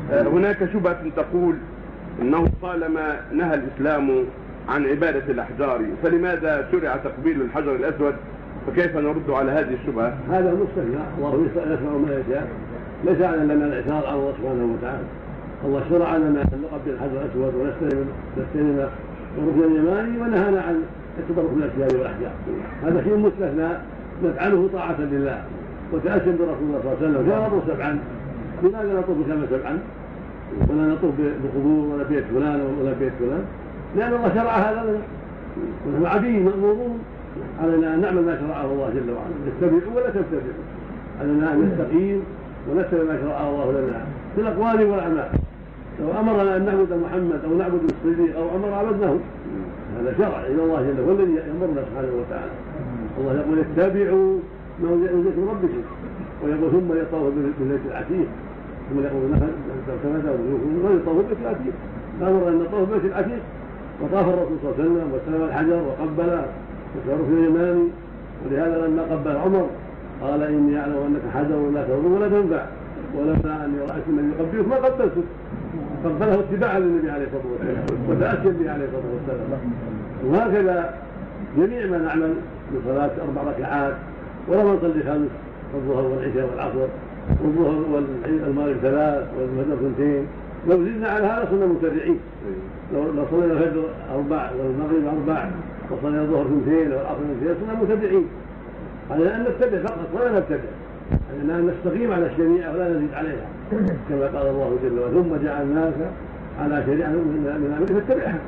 هناك شبهة تقول انه طالما نهى الاسلام عن عبادة الاحجار فلماذا شرع تقبيل الحجر الاسود؟ فكيف نرد على هذه الشبهة؟ هذا مستثنى، الله يسمع ما يشاء، ليس علينا الاعتراض على الله سبحانه وتعالى. الله شرع لنا ان نقبل الحجر الاسود ونستلم الركن اليماني، ونهانا عن التبرك بالاشجار والاحجار. هذا شيء مستثنى نفعله طاعة لله وتأسيا برسول الله صلى الله عليه وسلم. كما نطوف سبعا، لماذا نطوف كما سبعا ولا نطوف بقبور ولا بيت فلان ولا بيت فلان؟ لأن الله شرع هذا لنا، ونحن عبيد مأمورون، علينا أن نعمل ما شرعه الله جل وعلا، نتبعوا ولا تتبعوا، علينا أن نستقيم ونتبع ما شرعه الله لنا في الأقوال والأعمال. لو أمرنا أن نعبد محمد أو نعبد الصديق أو أمر عبدناه، هذا شرع إلى الله جل وعلا، والذي يأمرنا سبحانه وتعالى. الله يقول اتبعوا ما أنزل من ربكم، ويقول ثم يطوف بالبيت العتيق، ثم يقول ويطوف بالبيت العتيق. فأمر أن نطوف بالبيت العتيق، وطاف الرسول صلى الله عليه وسلم واستلم الحجر وقبل الركن اليماني. ولهذا لما قبل عمر قال إني أعلم أنك حجر لا تضر ولا تنفع، ولولا أني رأيت من يقبلك ما قبلته. قبله اتباعا للنبي عليه الصلاة والسلام وتأسيا به عليه الصلاة والسلام. وهكذا جميع ما نعمل من صلاة 4 ركعات، ولما نصلي 5 الظهر والعشاء والعصر والظهر والمغرب 3 والفجر 2، لو زدنا على هذا صرنا مبتدعين. لو صلينا الفجر 4 والمغرب 4 وصلينا الظهر 2 والعصر 2 صرنا مبتدعين. على أن نتبع فقط ولا نبتدع، على أن نستقيم على الشريعة ولا نزيد عليها، كما قال الله جل وعلا ثم جعلناك على شريعة من أمره فاتبعها.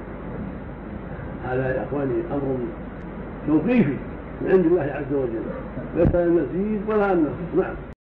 هذا يا أخواني أمر توقيفي من عند الله عز وجل، ليس أن نزيد ولا أن نقص. نعم.